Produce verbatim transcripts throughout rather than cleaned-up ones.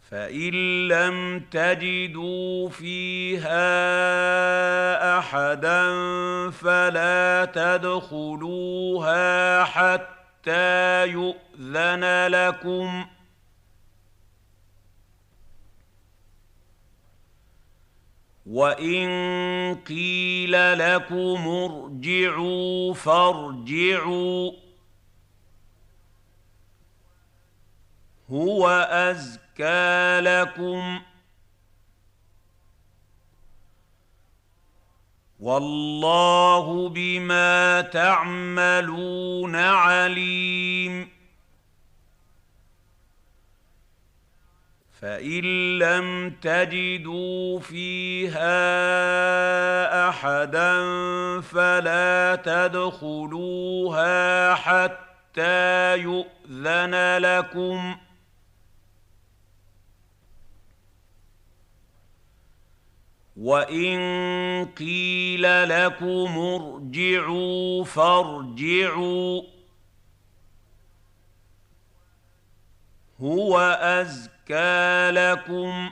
فإن لم تجدوا فيها أحدا فلا تدخلوها حتى يؤذن لكم، وإن قيل لكم ارجعوا فارجعوا، هو أزكى لكم، والله بما تعملون عليم. فإن لم تجدوا فيها أحدا فلا تدخلوها حتى يؤذن لكم، وإن قيل لكم ارجعوا فارجعوا، هو أزكى لكم،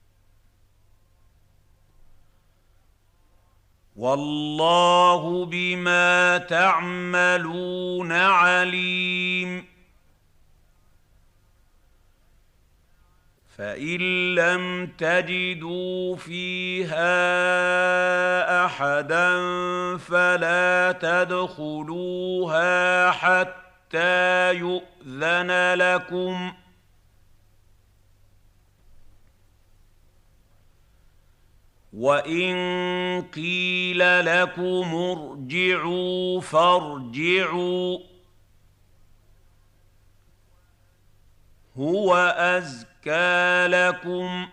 والله بما تعملون عليم. فإن لم تجدوا فيها أحدا فلا تدخلوها حتى يؤذن لكم، وإن قيل لكم ارجعوا فارجعوا، هو أزكى لكم،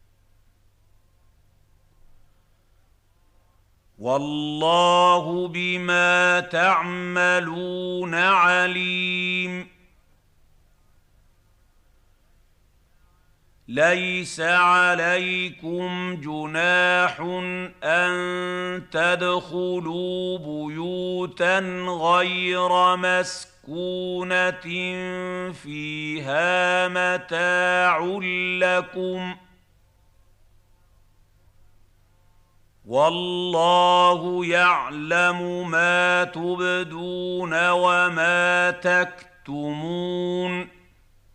والله بما تعملون عليم. ليس عليكم جناح أن تدخلوا بيوتا غير مسكونة فيها متاع لكم، والله يعلم ما تبدون وما تكتمون.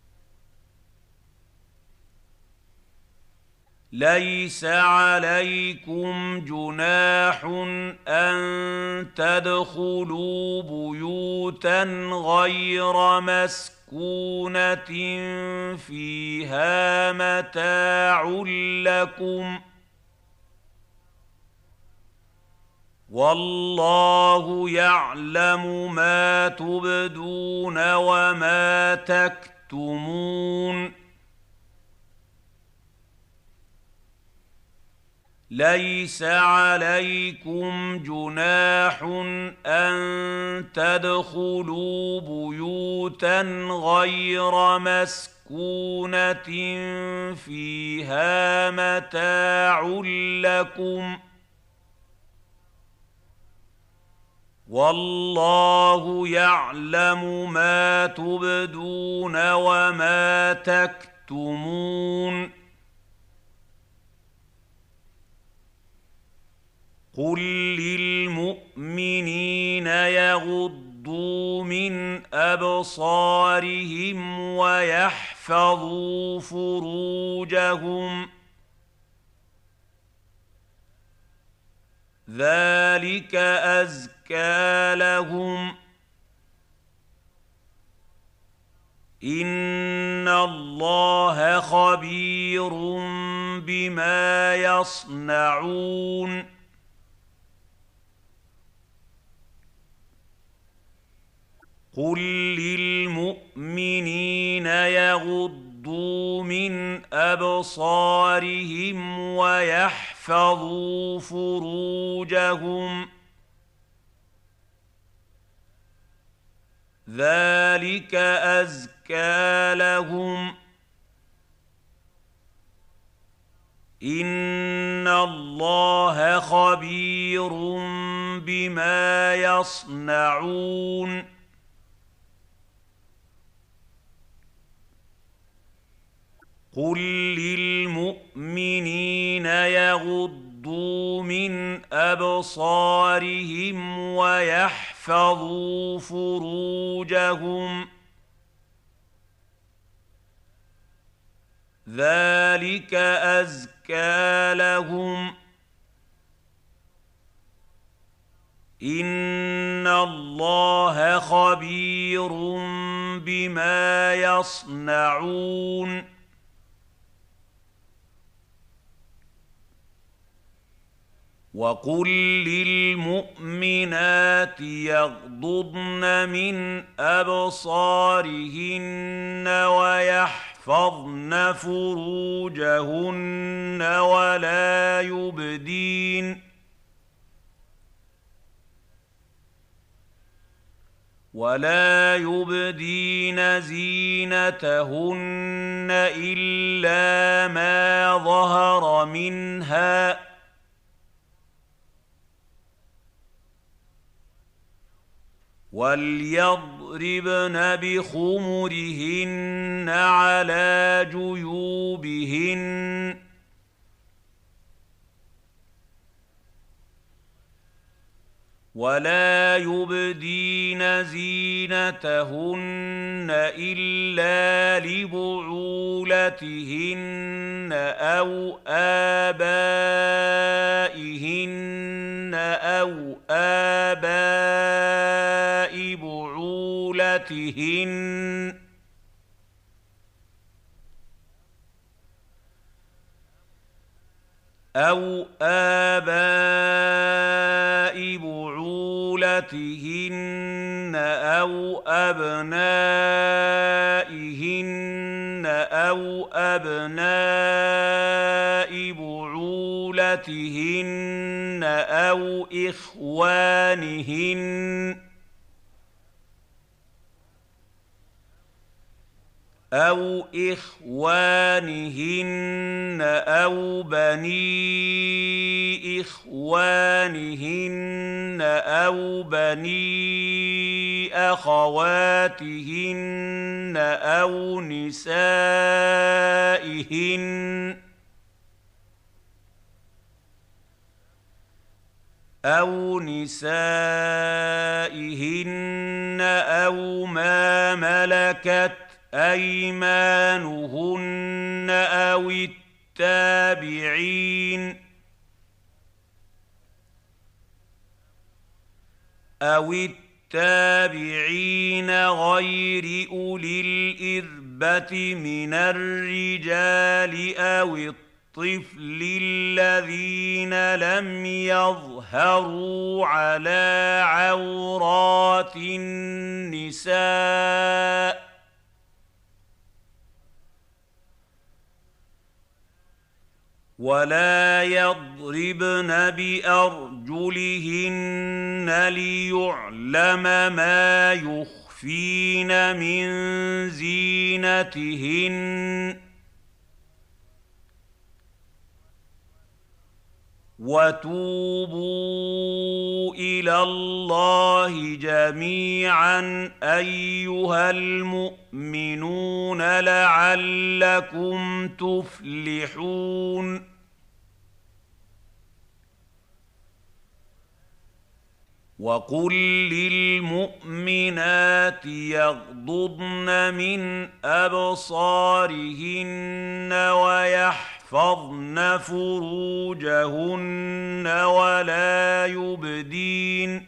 ليس عليكم جناح أن تدخلوا بيوتا غير مسكونة فيها متاع لكم، والله يعلم ما تبدون وما تكتمون. ليس عليكم جناح أن تدخلوا بيوتا غير مسكونة فيها متاع لكم، والله يعلم ما تبدون وما تكتمون. قل للمؤمنين يغضوا من أبصارهم ويحفظوا فروجهم، ذلك أزكى لهم، إن الله خبير بما يصنعون. قل للمؤمنين يغضوا من أبصارهم ويحفظوا فروجهم، ذلك أزكى لهم، إن الله خبير بما يصنعون. قل للمؤمنين يغضوا من أبصارهم ويحفظوا فروجهم ذلك أزكى لهم إن الله خبير بما يصنعون وقل للمؤمنات يغضضن من أبصارهن ويحفظن فروجهن ولا يبدين ولا يبدين زينتهن إلا ما ظهر منها وليضربن بخمرهن على جيوبهن ولا يبدين زينتهن إلا لبعولتهن أو آبائهن أو آباء بعولتهن أو آباء بعولتهن أو أبنائهن أو أبناء بعولتهن أو إخوانهن أو إخوانهن أو بني إخوانهن أو بني أخواتهن أو نسائهن أو نسائهن أو ما ملكت أيمانهن أو التابعين أو التابعين غير أولي الإربة من الرجال أو الطفل الذين لم يظهروا على عورات النساء ولا يضربن بأرجلهن ليعلم ما يخفين من زينتهن وتوبوا إلى الله جميعا أيها المؤمنون لعلكم تفلحون وقل للمؤمنات يغضضن من أبصارهن ويحفظن فروجهن ولا يبدين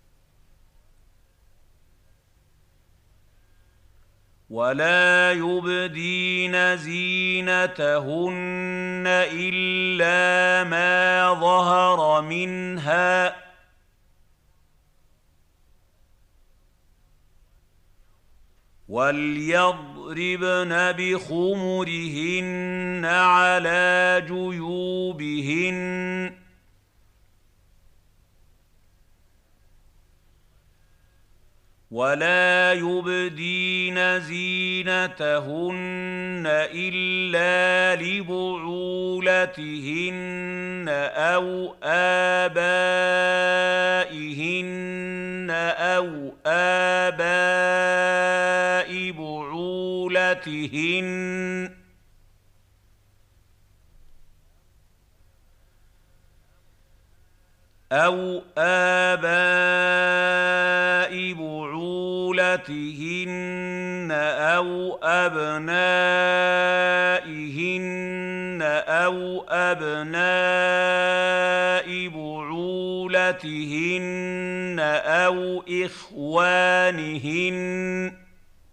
ولا يبدين زينتهن إلا ما ظهر منها وليضربن بخمرهن على جيوبهن ولا يبدين زينتهن إلا لبعولتهن أو آبائهن أو آباء بعولتهن أَوْ آبَاءِ بُعُولَتِهِنَّ أَوْ أَبْنَائِهِنَّ أَوْ أَبْنَاءِ بُعُولَتِهِنَّ أَوْ إِخْوَانِهِنَّ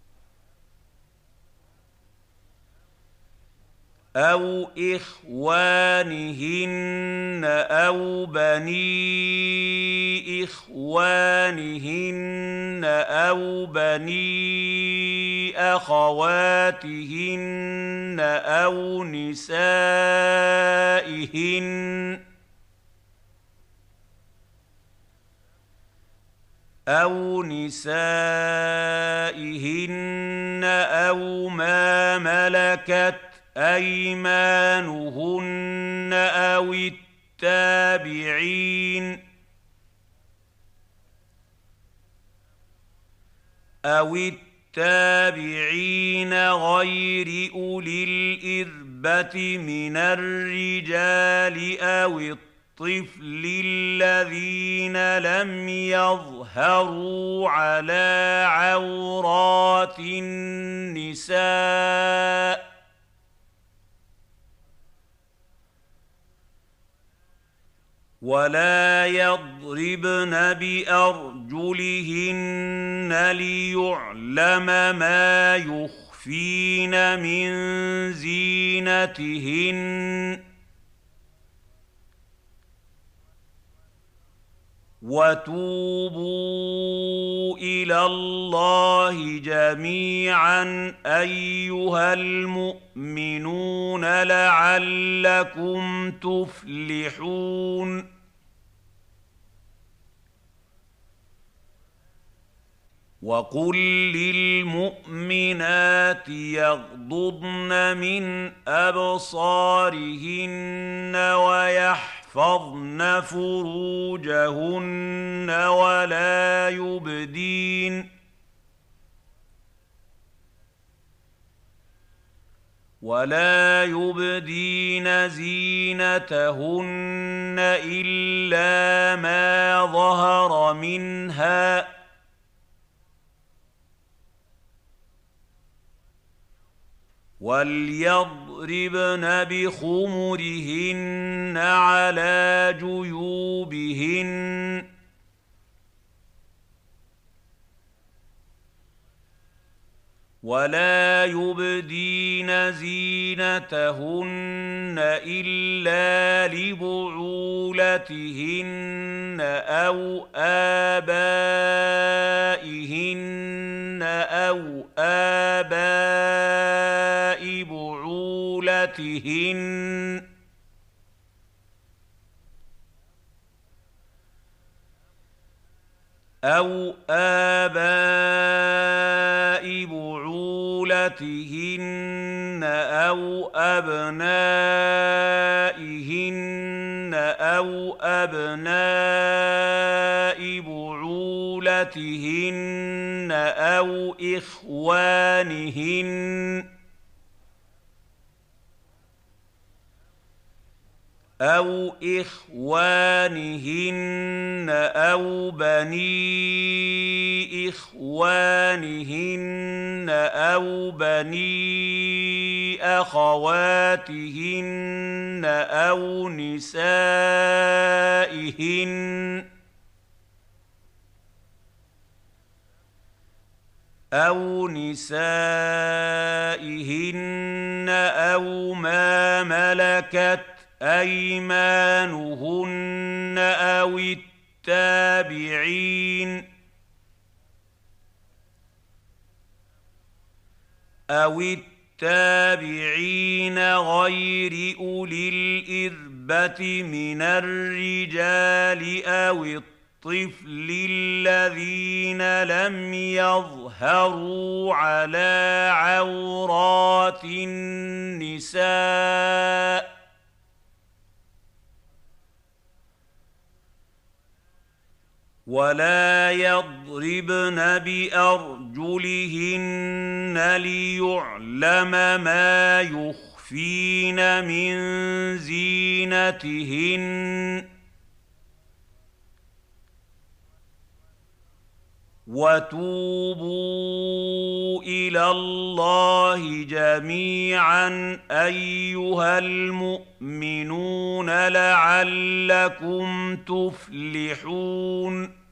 أَوْ إِخْوَانِهِنَّ أَوْ بَنِي إِخْوَانِهِنَّ أَوْ بَنِي أَخَوَاتِهِنَّ أَوْ نِسَائِهِنَّ أَوْ نِسَائِهِنَّ أَوْ مَا مَلَكَتْ أَيْمَانُهُنَّ أَوِ التَّابِعِينَ أَوِ التَّابِعِينَ غَيْرِ أُولِي الْإِرْبَةِ مِنَ الرِّجَالِ أَوِ الطِّفْلِ الَّذِينَ لَمْ يَظْهَرُوا عَلَىٰ عَوْرَاتِ النِّسَاءِ وَلَا يَضْرِبْنَ بِأَرْجُلِهِنَّ لِيُعْلَمَ مَا يُخْفِينَ مِن زِينَتِهِنَّ وَتُوبُوا إِلَى اللَّهِ جَمِيعًا أَيُّهَا الْمُؤْمِنُونَ لَعَلَّكُمْ تُفْلِحُونَ وَقُل لِّلْمُؤْمِنَاتِ يَغْضُضْنَ مِنْ أَبْصَارِهِنَّ وَيَحْفَظْنَ فُرُوجَهُنَّ وَلَا يُبْدِينَ وَلَا يُبْدِينَ زِينَتَهُنَّ إِلَّا مَا ظَهَرَ مِنْهَا وَلْيَضْرِبْنَ بِخُمُرِهِنَّ عَلَىٰ جُيُوبِهِنَّ وَلَا يُبْدِينَ زِينَتَهُنَّ إِلَّا لِبُعُولَتِهِنَّ أَوْ آبَائِهِنَّ أَوْ آبَاءِ بُعُولَتِهِنَّ أَوْ آبَاءِ بُعُولَتِهِنَّ أَوْ أَبْنَائِهِنَّ أَوْ أَبْنَاءِ بُعُولَتِهِنَّ أَوْ إِخْوَانِهِنَّ أَوْ إِخْوَانِهِنَّ أَوْ بَنِي إِخْوَانِهِنَّ أَوْ بَنِي أَخَوَاتِهِنَّ أَوْ نِسَائِهِنَّ أَوْ نِسَائِهِنَّ أَوْ مَا مَلَكَتْ أَيْمَانُهُنَّ أَوِ التَّابِعِينَ أَوِ التَّابِعِينَ غَيْرِ أُولِي الْإِرْبَةِ مِنَ الرِّجَالِ أَوِ الطِّفْلِ الَّذِينَ لَمْ يَظْهَرُوا عَلَىٰ عَوْرَاتِ النِّسَاءِ وَلَا يَضْرِبْنَ بِأَرْجُلِهِنَّ لِيُعْلَمَ مَا يُخْفِينَ مِن زِينَتِهِنَّ وتوبوا الى الله جميعا ايها المؤمنون لعلكم تفلحون